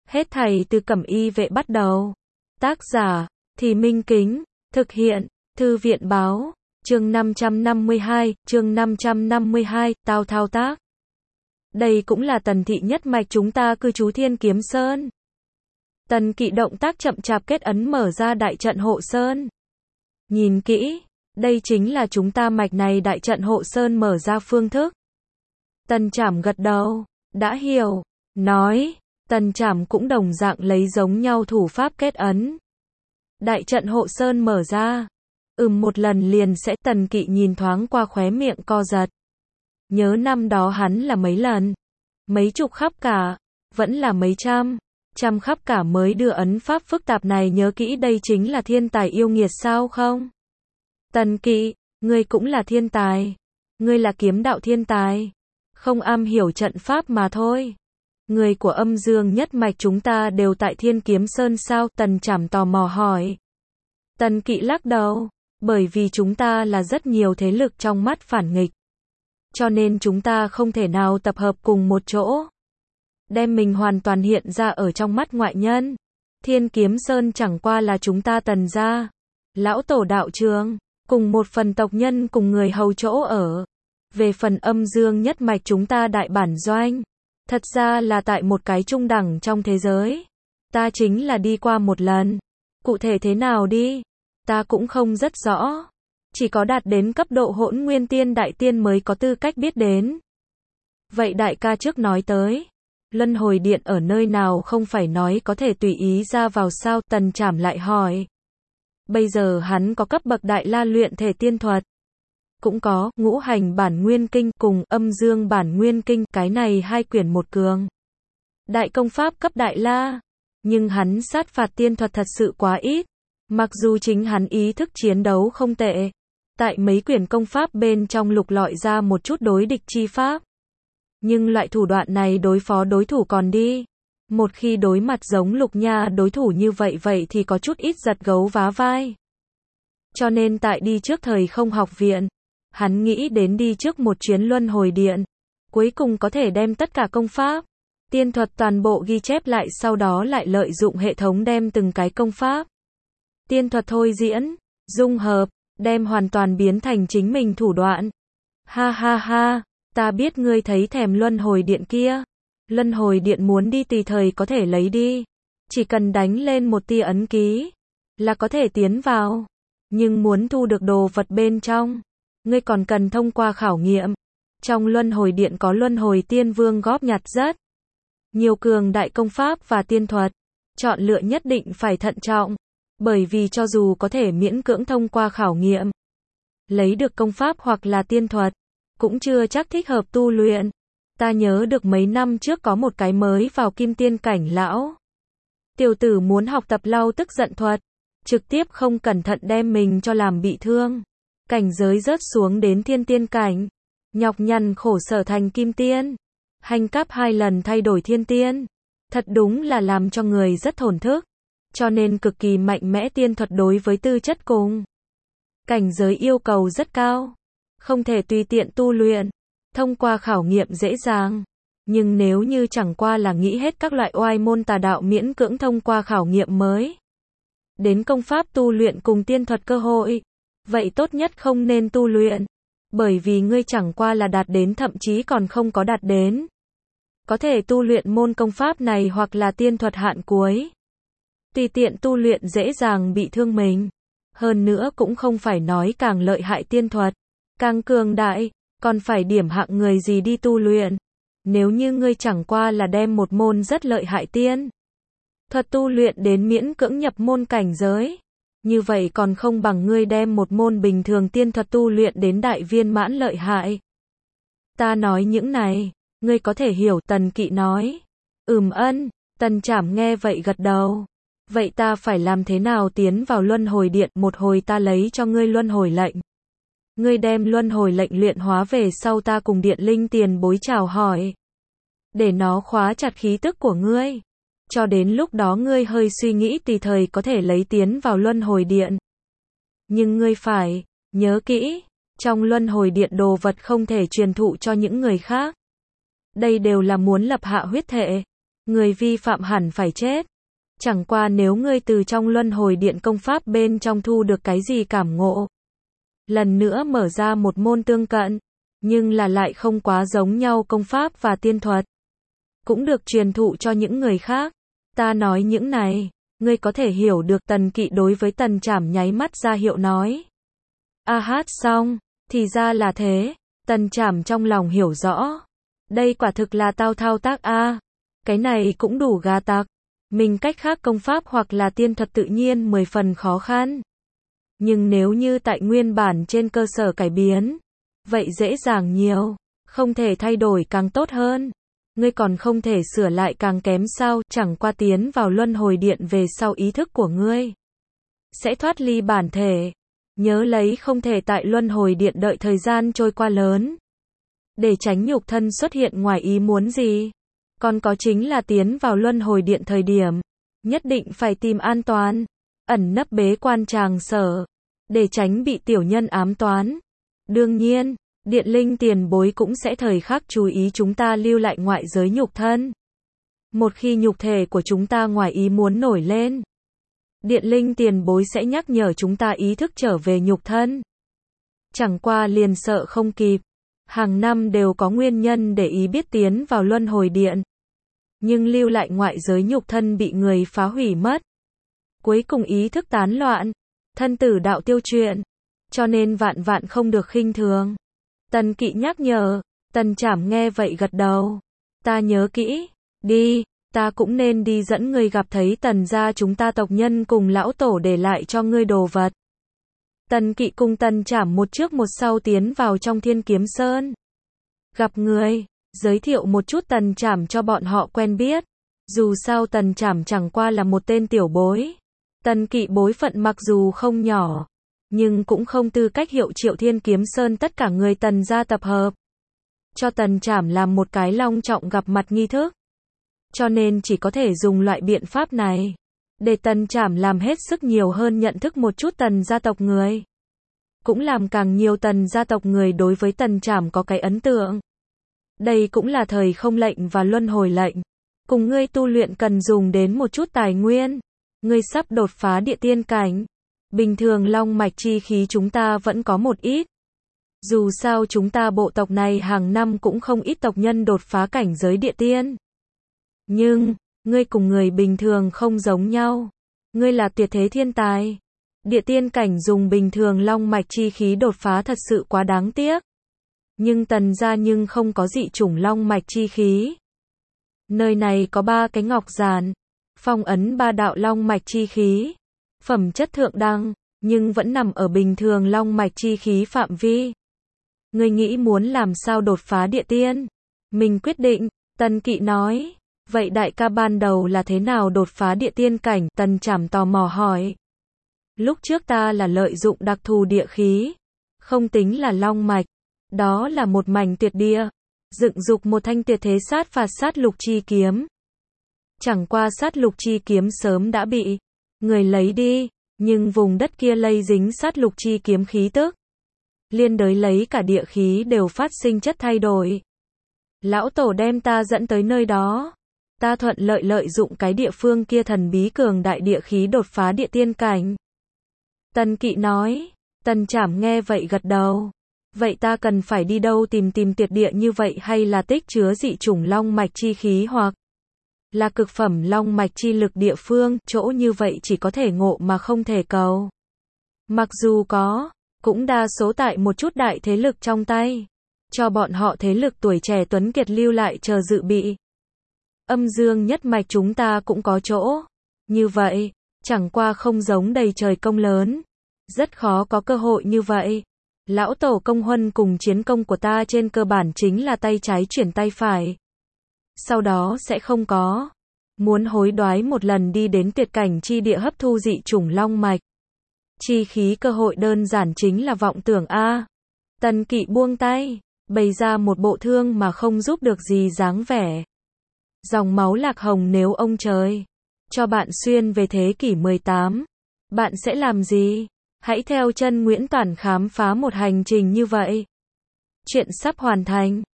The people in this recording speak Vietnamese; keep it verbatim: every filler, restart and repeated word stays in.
Hết thảy từ Cẩm Y Vệ bắt đầu. Tác giả, Thì Minh Kính, thực hiện, Thư viện Báo, chương năm trăm năm mươi hai, chương năm trăm năm mươi hai, tao thao tác. Đây cũng là Tần thị nhất mạch chúng ta cư trú Thiên Kiếm Sơn. Tần Kỵ động tác chậm chạp kết ấn mở ra đại trận hộ sơn. Nhìn kỹ, đây chính là chúng ta mạch này đại trận hộ sơn mở ra phương thức. Tần Trảm gật đầu, đã hiểu, nói, Tần Trảm cũng đồng dạng lấy giống nhau thủ pháp kết ấn. Đại trận hộ sơn mở ra, ừm một lần liền sẽ. Tần Kỵ nhìn thoáng qua khóe miệng co giật. Nhớ năm đó hắn là mấy lần, mấy chục khắp cả, vẫn là mấy trăm, trăm khắp cả mới đưa ấn pháp phức tạp này nhớ kỹ. Đây chính là thiên tài yêu nghiệt sao không? Tần Kỵ, ngươi cũng là thiên tài, ngươi là kiếm đạo thiên tài, không am hiểu trận pháp mà thôi. Người của Âm Dương nhất mạch chúng ta đều tại Thiên Kiếm Sơn sao? Tần Trảm tò mò hỏi. Tần Kỵ lắc đầu, bởi vì chúng ta là rất nhiều thế lực trong mắt phản nghịch, cho nên chúng ta không thể nào tập hợp cùng một chỗ, đem mình hoàn toàn hiện ra ở trong mắt ngoại nhân. Thiên Kiếm Sơn chẳng qua là chúng ta Tần gia, lão tổ đạo trường, cùng một phần tộc nhân cùng người hầu chỗ ở. Về phần Âm Dương nhất mạch chúng ta đại bản doanh, thật ra là tại một cái trung đẳng trong thế giới. Ta chính là đi qua một lần. Cụ thể thế nào đi, ta cũng không rất rõ. Chỉ có đạt đến cấp độ Hỗn Nguyên Tiên Đại Tiên mới có tư cách biết đến. Vậy đại ca trước nói tới, Luân Hồi Điện ở nơi nào không phải nói có thể tùy ý ra vào sao? Tần Trảm lại hỏi. Bây giờ hắn có cấp bậc Đại La luyện thể tiên thuật, cũng có Ngũ Hành Bản Nguyên Kinh cùng Âm Dương Bản Nguyên Kinh, cái này hai quyển một cường. Đại công pháp cấp Đại La, nhưng hắn sát phạt tiên thuật thật sự quá ít. Mặc dù chính hắn ý thức chiến đấu không tệ, tại mấy quyển công pháp bên trong lục lọi ra một chút đối địch chi pháp, nhưng loại thủ đoạn này đối phó đối thủ còn đi. Một khi đối mặt giống Lục Nha đối thủ như vậy vậy thì có chút ít giật gấu vá vai. Cho nên tại đi trước thời không học viện, hắn nghĩ đến đi trước một chuyến Luân Hồi Điện, cuối cùng có thể đem tất cả công pháp, tiên thuật toàn bộ ghi chép lại, sau đó lại lợi dụng hệ thống đem từng cái công pháp, tiên thuật thôi diễn, dung hợp, đem hoàn toàn biến thành chính mình thủ đoạn. Ha ha ha, ta biết ngươi thấy thèm Luân Hồi Điện kia. Luân Hồi Điện muốn đi tùy thời có thể lấy đi, chỉ cần đánh lên một tia ấn ký là có thể tiến vào, nhưng muốn thu được đồ vật bên trong, ngươi còn cần thông qua khảo nghiệm. Trong Luân Hồi Điện có Luân Hồi Tiên Vương góp nhặt rất nhiều cường đại công pháp và tiên thuật, chọn lựa nhất định phải thận trọng, bởi vì cho dù có thể miễn cưỡng thông qua khảo nghiệm, lấy được công pháp hoặc là tiên thuật, cũng chưa chắc thích hợp tu luyện. Ta nhớ được mấy năm trước có một cái mới vào kim tiên cảnh lão tiểu tử muốn học tập lau tức giận thuật, trực tiếp không cẩn thận đem mình cho làm bị thương, cảnh giới rớt xuống đến thiên tiên cảnh, nhọc nhằn khổ sở thành kim tiên, hành cáp hai lần thay đổi thiên tiên, thật đúng là làm cho người rất thổn thức. Cho nên cực kỳ mạnh mẽ tiên thuật đối với tư chất cùng cảnh giới yêu cầu rất cao, không thể tùy tiện tu luyện. Thông qua khảo nghiệm dễ dàng, nhưng nếu như chẳng qua là nghĩ hết các loại oai môn tà đạo miễn cưỡng thông qua khảo nghiệm mới đến công pháp tu luyện cùng tiên thuật cơ hội, vậy tốt nhất không nên tu luyện, bởi vì ngươi chẳng qua là đạt đến, thậm chí còn không có đạt đến có thể tu luyện môn công pháp này hoặc là tiên thuật hạn cuối. Tùy tiện tu luyện dễ dàng bị thương mình, hơn nữa cũng không phải nói càng lợi hại tiên thuật, càng cường đại, còn phải điểm hạng người gì đi tu luyện. Nếu như ngươi chẳng qua là đem một môn rất lợi hại tiên thuật tu luyện đến miễn cưỡng nhập môn cảnh giới, như vậy còn không bằng ngươi đem một môn bình thường tiên thuật tu luyện đến đại viên mãn lợi hại. Ta nói những này, ngươi có thể hiểu? Tần Kỵ nói. Ừm ân, Tần Trảm nghe vậy gật đầu. Vậy ta phải làm thế nào tiến vào Luân Hồi Điện? Một hồi ta lấy cho ngươi Luân Hồi lệnh. Ngươi đem Luân Hồi lệnh luyện hóa về sau, ta cùng Điện Linh tiền bối chào hỏi, để nó khóa chặt khí tức của ngươi. Cho đến lúc đó ngươi hơi suy nghĩ tùy thời có thể lấy tiến vào Luân Hồi Điện. Nhưng ngươi phải nhớ kỹ, trong Luân Hồi Điện đồ vật không thể truyền thụ cho những người khác. Đây đều là muốn lập hạ huyết thệ. người vi phạm hẳn phải chết. Chẳng qua nếu ngươi từ trong luân hồi điện công pháp bên trong thu được cái gì cảm ngộ, lần nữa mở ra một môn tương cận, nhưng là lại không quá giống nhau công pháp và tiên thuật, cũng được truyền thụ cho những người khác. Ta nói những này, ngươi có thể hiểu được. Tần Kỵ đối với Tần Trảm nháy mắt ra hiệu nói. A hát xong, thì ra là thế. Tần Trảm trong lòng hiểu rõ. Đây quả thực là tao thao tác a. Cái này cũng đủ gà tặc. Mình cách khác công pháp hoặc là tiên thuật tự nhiên mười phần khó khăn. Nhưng nếu như tại nguyên bản trên cơ sở cải biến, vậy dễ dàng nhiều. Không thể thay đổi càng tốt hơn. Ngươi còn không thể sửa lại càng kém sao? Chẳng qua tiến vào luân hồi điện về sau ý thức của ngươi sẽ thoát ly bản thể. Nhớ lấy không thể tại luân hồi điện đợi thời gian trôi qua lớn, để tránh nhục thân xuất hiện ngoài ý muốn gì. Còn có chính là tiến vào luân hồi điện thời điểm, nhất định phải tìm an toàn, ẩn nấp bế quan tràng sở, để tránh bị tiểu nhân ám toán. Đương nhiên, Điện Linh tiền bối cũng sẽ thời khắc chú ý chúng ta lưu lại ngoại giới nhục thân. Một khi nhục thể của chúng ta ngoài ý muốn nổi lên, Điện Linh tiền bối sẽ nhắc nhở chúng ta ý thức trở về nhục thân. Chẳng qua liền sợ không kịp. Hàng năm đều có nguyên nhân để ý biết tiến vào luân hồi điện, nhưng lưu lại ngoại giới nhục thân bị người phá hủy mất. Cuối cùng ý thức tán loạn, thân tử đạo tiêu chuyện. Cho nên vạn vạn không được khinh thường. Tần Kỵ nhắc nhở. Tần Trảm nghe vậy gật đầu. Ta nhớ kỹ. Đi, ta cũng nên đi dẫn ngươi gặp thấy Tần gia chúng ta tộc nhân cùng lão tổ để lại cho ngươi đồ vật. Tần Kỵ cùng Tần Trảm một trước một sau tiến vào trong Thiên Kiếm Sơn. Gặp người, giới thiệu một chút Tần Trảm cho bọn họ quen biết. Dù sao Tần Trảm chẳng qua là một tên tiểu bối. Tần Kỵ bối phận mặc dù không nhỏ, nhưng cũng không tư cách hiệu triệu Thiên Kiếm Sơn tất cả người Tần gia tập hợp. Cho Tần Trảm làm một cái long trọng gặp mặt nghi thức. Cho nên chỉ có thể dùng loại biện pháp này, để Tần Trảm làm hết sức nhiều hơn nhận thức một chút Tần gia tộc người. Cũng làm càng nhiều Tần gia tộc người đối với Tần Trảm có cái ấn tượng. Đây cũng là thời không lệnh và luân hồi lệnh. Cùng ngươi tu luyện cần dùng đến một chút tài nguyên. Ngươi sắp đột phá địa tiên cảnh. Bình thường long mạch chi khí chúng ta vẫn có một ít. Dù sao chúng ta bộ tộc này hàng năm cũng không ít tộc nhân đột phá cảnh giới địa tiên. Nhưng, ngươi cùng người bình thường không giống nhau. Ngươi là tuyệt thế thiên tài. Địa tiên cảnh dùng bình thường long mạch chi khí đột phá thật sự quá đáng tiếc. Nhưng Tần gia nhưng không có dị chủng long mạch chi khí. Nơi này có ba cái ngọc giản, phong ấn ba đạo long mạch chi khí. Phẩm chất thượng đẳng, nhưng vẫn nằm ở bình thường long mạch chi khí phạm vi. Ngươi nghĩ muốn làm sao đột phá địa tiên? Mình quyết định, Tần Kỵ nói. Vậy đại ca ban đầu là thế nào đột phá địa tiên cảnh? Tần Trảm tò mò hỏi. Lúc trước ta là lợi dụng đặc thù địa khí, không tính là long mạch. Đó là một mảnh tuyệt địa, dựng dục một thanh tuyệt thế sát phạt sát lục chi kiếm. Chẳng qua sát lục chi kiếm sớm đã bị người lấy đi, nhưng vùng đất kia lây dính sát lục chi kiếm khí tức. Liên đới lấy cả địa khí đều phát sinh chất thay đổi. Lão tổ đem ta dẫn tới nơi đó. Ta thuận lợi lợi dụng cái địa phương kia thần bí cường đại địa khí đột phá địa tiên cảnh. Tần Kỵ nói. Tần Trảm nghe vậy gật đầu. Vậy ta cần phải đi đâu tìm tìm tuyệt địa như vậy, hay là tích chứa dị chủng long mạch chi khí hoặc là cực phẩm long mạch chi lực địa phương? Chỗ như vậy chỉ có thể ngộ mà không thể cầu. Mặc dù có, cũng đa số tại một chút đại thế lực trong tay. Cho bọn họ thế lực tuổi trẻ tuấn kiệt lưu lại chờ dự bị. Âm dương nhất mạch chúng ta cũng có chỗ. Như vậy, chẳng qua không giống đầy trời công lớn. Rất khó có cơ hội như vậy. Lão tổ công huân cùng chiến công của ta trên cơ bản chính là tay trái chuyển tay phải. Sau đó sẽ không có. Muốn hối đoái một lần đi đến tuyệt cảnh chi địa hấp thu dị chủng long mạch chi khí cơ hội đơn giản chính là vọng tưởng a. Tần Kỵ buông tay, bày ra một bộ thương mà không giúp được gì dáng vẻ. Dòng máu lạc hồng, nếu ông trời cho bạn xuyên về thế kỷ mười tám, bạn sẽ làm gì? Hãy theo chân Nguyễn Toản khám phá một hành trình như vậy. Chuyện sắp hoàn thành.